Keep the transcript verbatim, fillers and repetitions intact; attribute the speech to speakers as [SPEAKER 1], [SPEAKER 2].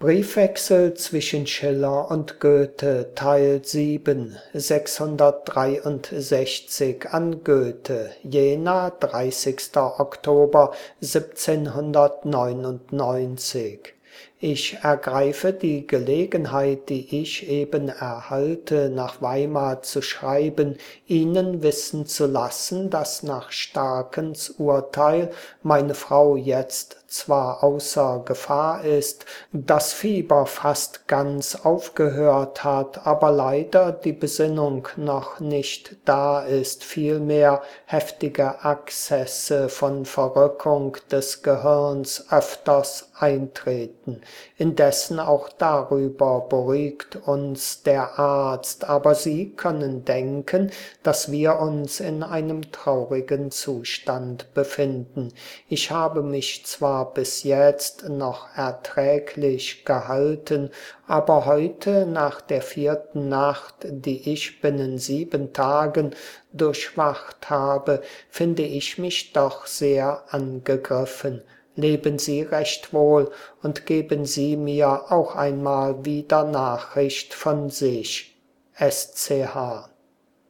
[SPEAKER 1] Briefwechsel zwischen Schiller und Goethe, Teil sieben, sechshundertdreiundsechzig an Goethe, Jena, dreißigster Oktober siebzehnhundertneunundneunzig. Ich ergreife die Gelegenheit, die ich eben erhalte, nach Weimar zu schreiben, Ihnen wissen zu lassen, dass nach Starkens Urteil meine Frau jetzt zwar außer Gefahr ist, das Fieber fast ganz aufgehört hat, aber leider die Besinnung noch nicht da ist, vielmehr heftige Akzesse von Verrückung des Gehirns öfters eintreten. Indessen auch darüber beruhigt uns der Arzt, aber Sie können denken, dass wir uns in einem traurigen Zustand befinden. Ich habe mich zwar bis jetzt noch erträglich gehalten, aber heute nach der vierten Nacht, die ich binnen sieben Tagen durchwacht habe, finde ich mich doch sehr angegriffen. Leben Sie recht wohl und geben Sie mir auch einmal wieder Nachricht von sich. S C H